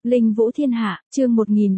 Linh Vũ Thiên Hạ, chương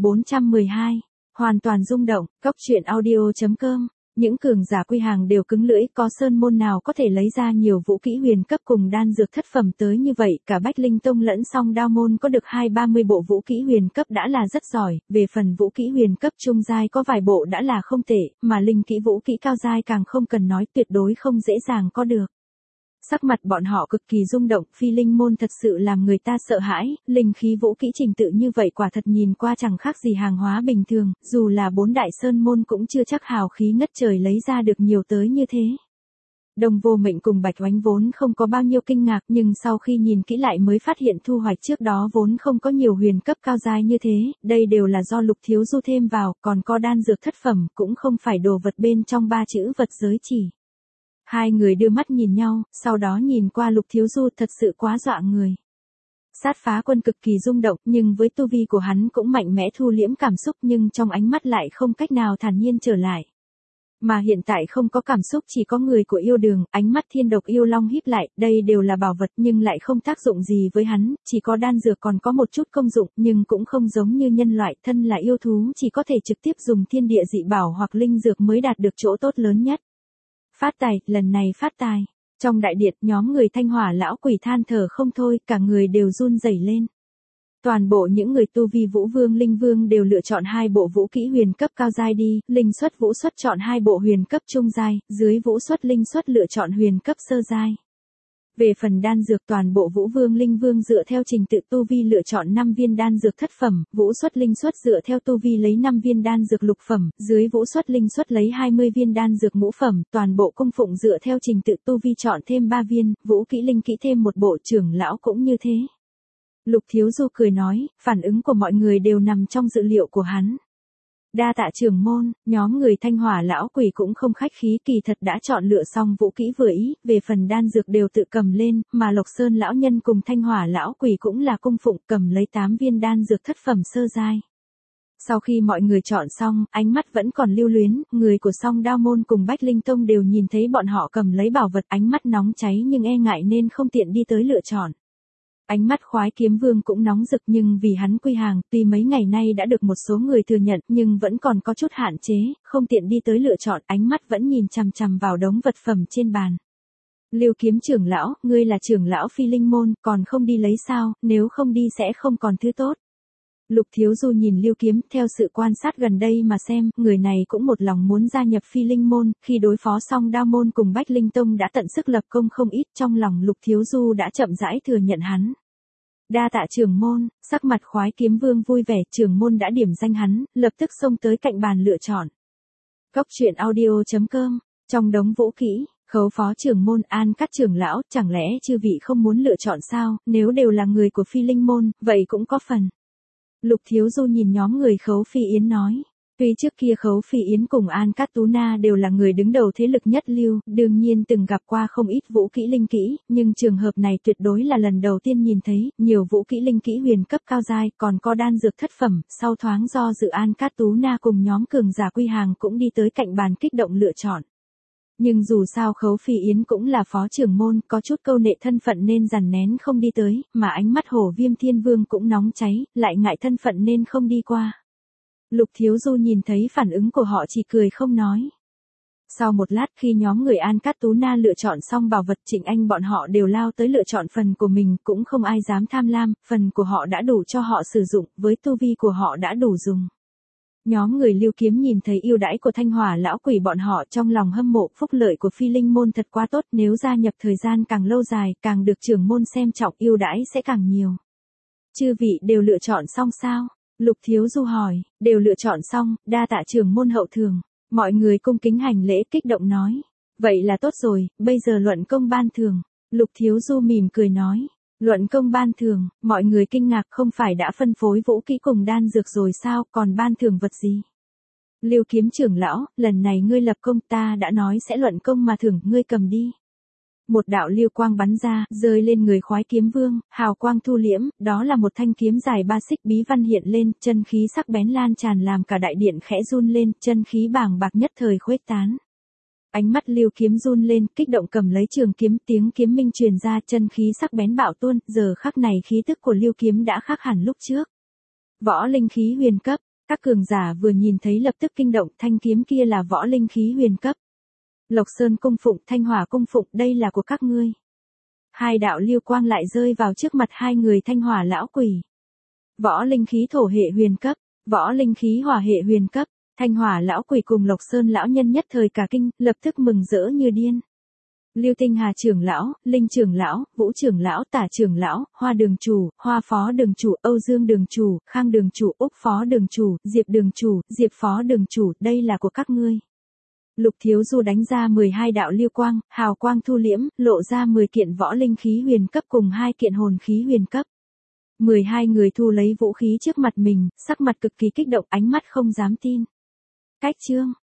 1412. Hoàn toàn rung động, Cóc truyện audio.com. Những cường giả quy hàng đều cứng lưỡi, có sơn môn nào có thể lấy ra nhiều vũ kỹ huyền cấp cùng đan dược thất phẩm tới như vậy, cả Bách Linh Tông lẫn Song Đao môn có được 20-30 bộ vũ kỹ huyền cấp đã là rất giỏi, về phần vũ kỹ huyền cấp trung giai có vài bộ đã là không tệ, mà linh kỹ vũ kỹ cao giai càng không cần nói, tuyệt đối không dễ dàng có được. Sắc mặt bọn họ cực kỳ rung động, Phi Linh môn thật sự làm người ta sợ hãi, linh khí vũ kỹ trình tự như vậy quả thật nhìn qua chẳng khác gì hàng hóa bình thường, dù là 4 đại sơn môn cũng chưa chắc hào khí ngất trời lấy ra được nhiều tới như thế. Đồng Vô Mệnh cùng Bạch Oánh vốn không có bao nhiêu kinh ngạc, nhưng sau khi nhìn kỹ lại mới phát hiện thu hoạch trước đó vốn không có nhiều huyền cấp cao giai như thế, đây đều là do Lục Thiếu Du thêm vào, còn có đan dược thất phẩm, cũng không phải đồ vật bên trong 3 chữ vật giới chỉ. Hai người đưa mắt nhìn nhau, sau đó nhìn qua Lục Thiếu Du, thật sự quá dọa người. Sát Phá Quân cực kỳ rung động, nhưng với tu vi của hắn cũng mạnh mẽ thu liễm cảm xúc, nhưng trong ánh mắt lại không cách nào thản nhiên trở lại. Mà hiện tại không có cảm xúc, chỉ có người của yêu đường, ánh mắt Thiên Độc Yêu Long híp lại, đây đều là bảo vật nhưng lại không tác dụng gì với hắn, chỉ có đan dược còn có một chút công dụng, nhưng cũng không giống như nhân loại, thân là yêu thú chỉ có thể trực tiếp dùng thiên địa dị bảo hoặc linh dược mới đạt được chỗ tốt lớn nhất. Phát tài, lần này phát tài. Trong đại điện, nhóm người Thanh Hỏa lão quỷ than thở không thôi, cả người đều run rẩy lên. Toàn bộ những người tu vi Vũ Vương Linh Vương đều lựa chọn 2 bộ vũ kỹ huyền cấp cao giai đi, Linh Xuất Vũ Xuất chọn 2 bộ huyền cấp trung giai, dưới Vũ Xuất Linh Xuất lựa chọn huyền cấp sơ giai. Về phần đan dược, toàn bộ Vũ Vương Linh Vương dựa theo trình tự tu vi lựa chọn 5 viên đan dược thất phẩm, Vũ Xuất Linh Xuất dựa theo tu vi lấy 5 viên đan dược lục phẩm, dưới Vũ Xuất Linh Xuất lấy 20 viên đan dược ngũ phẩm, toàn bộ cung phụng dựa theo trình tự tu vi chọn thêm 3 viên, vũ kỹ linh kỹ thêm một bộ, trưởng lão cũng như thế. Lục Thiếu Du cười nói, phản ứng của mọi người đều nằm trong dự liệu của hắn. Đa tạ trưởng môn, nhóm người Thanh Hỏa lão quỷ cũng không khách khí, kỳ thật đã chọn lựa xong vũ kỹ vừa ý, về phần đan dược đều tự cầm lên, mà Lộc Sơn lão nhân cùng Thanh Hỏa lão quỷ cũng là cung phụng cầm lấy 8 viên đan dược thất phẩm sơ giai. Sau khi mọi người chọn xong, ánh mắt vẫn còn lưu luyến, người của Song Đao môn cùng Bách Linh Tông đều nhìn thấy bọn họ cầm lấy bảo vật, ánh mắt nóng cháy nhưng e ngại nên không tiện đi tới lựa chọn. Ánh mắt Khoái Kiếm Vương cũng nóng rực, nhưng vì hắn quy hàng, tuy mấy ngày nay đã được một số người thừa nhận nhưng vẫn còn có chút hạn chế, không tiện đi tới lựa chọn, ánh mắt vẫn nhìn chằm chằm vào đống vật phẩm trên bàn. Liêu Kiếm trưởng lão, ngươi là trưởng lão Phi Linh môn, còn không đi lấy sao, nếu không đi sẽ không còn thứ tốt. Lục Thiếu Du nhìn Liêu Kiếm, theo sự quan sát gần đây mà xem, người này cũng một lòng muốn gia nhập Phi Linh môn, khi đối phó Song Đao môn cùng Bách Linh Tông đã tận sức lập công không ít, trong lòng Lục Thiếu Du đã chậm rãi thừa nhận hắn. Đa tạ trưởng môn, sắc mặt Khoái Kiếm Vương vui vẻ, trưởng môn đã điểm danh hắn, lập tức xông tới cạnh bàn lựa chọn. Cóc truyện audio.com, trong đống vũ kỹ, Khấu phó trưởng môn, An Cát trưởng lão, chẳng lẽ chư vị không muốn lựa chọn sao, nếu đều là người của Phi Linh môn, vậy cũng có phần. Lục Thiếu Du nhìn nhóm người Khấu Phi Yến nói. Tuy trước kia Khấu Phi Yến cùng An Cát Tú Na đều là người đứng đầu thế lực nhất lưu, đương nhiên từng gặp qua không ít vũ kỹ linh kỹ, nhưng trường hợp này tuyệt đối là lần đầu tiên nhìn thấy, nhiều vũ kỹ linh kỹ huyền cấp cao giai, còn có đan dược thất phẩm, sau thoáng do dự An Cát Tú Na cùng nhóm cường giả quy hàng cũng đi tới cạnh bàn kích động lựa chọn. Nhưng dù sao Khấu Phi Yến cũng là phó trưởng môn, có chút câu nệ thân phận nên dằn nén không đi tới, mà ánh mắt Hổ Viêm Thiên Vương cũng nóng cháy, lại ngại thân phận nên không đi qua. Lục Thiếu Du nhìn thấy phản ứng của họ chỉ cười không nói. Sau một lát khi nhóm người An Cát Tú Na lựa chọn xong bảo vật, Trịnh Anh bọn họ đều lao tới lựa chọn phần của mình, cũng không ai dám tham lam, phần của họ đã đủ cho họ sử dụng, với tu vi của họ đã đủ dùng. Nhóm người Liêu Kiếm nhìn thấy ưu đãi của Thanh Hỏa lão quỷ bọn họ, trong lòng hâm mộ, phúc lợi của Phi Linh môn thật quá tốt, nếu gia nhập thời gian càng lâu dài, càng được trưởng môn xem trọng, ưu đãi sẽ càng nhiều. Chư vị đều lựa chọn xong sao? Lục Thiếu Du hỏi. Đều lựa chọn xong, đa tạ trưởng môn hậu thường. Mọi người cung kính hành lễ, kích động nói. Vậy là tốt rồi, bây giờ luận công ban thưởng. Lục Thiếu Du mỉm cười nói. Luận công ban thưởng, mọi người kinh ngạc, không phải đã phân phối vũ kỹ cùng đan dược rồi sao, còn ban thưởng vật gì? Liêu Kiếm trưởng lão, lần này ngươi lập công, ta đã nói sẽ luận công mà thưởng, ngươi cầm đi. Một đạo liêu quang bắn ra, rơi lên người Khoái Kiếm Vương, hào quang thu liễm, đó là một thanh kiếm dài 3 xích bí văn hiện lên, chân khí sắc bén lan tràn làm cả đại điện khẽ run lên, chân khí bàng bạc nhất thời khuếch tán. Ánh mắt Liêu Kiếm run lên, kích động cầm lấy trường kiếm, tiếng kiếm minh truyền ra, chân khí sắc bén bạo tuôn, giờ khắc này khí tức của Liêu Kiếm đã khác hẳn lúc trước. Võ linh khí huyền cấp, các cường giả vừa nhìn thấy lập tức kinh động, thanh kiếm kia là võ linh khí huyền cấp. Lộc Sơn cung phụng, Thanh Hỏa cung phụng, đây là của các ngươi. Hai đạo lưu quang lại rơi vào trước mặt hai người Thanh Hỏa lão quỷ. Võ linh khí thổ hệ huyền cấp, võ linh khí hỏa hệ huyền cấp, Thanh Hỏa lão quỷ cùng Lộc Sơn lão nhân nhất thời cả kinh, lập tức mừng rỡ như điên. Lưu Tinh Hà trưởng lão, Linh trưởng lão, Vũ trưởng lão, Tả trưởng lão, Hoa đường chủ, Hoa phó đường chủ, Âu Dương đường chủ, Khang đường chủ, Úc phó đường chủ, Diệp đường chủ, Diệp phó đường chủ, đây là của các ngươi. Lục Thiếu Du đánh ra 12 đạo lưu quang, hào quang thu liễm, lộ ra 10 kiện võ linh khí huyền cấp cùng 2 kiện hồn khí huyền cấp. 12 người thu lấy vũ khí trước mặt mình, sắc mặt cực kỳ kích động, ánh mắt không dám tin. Cách chương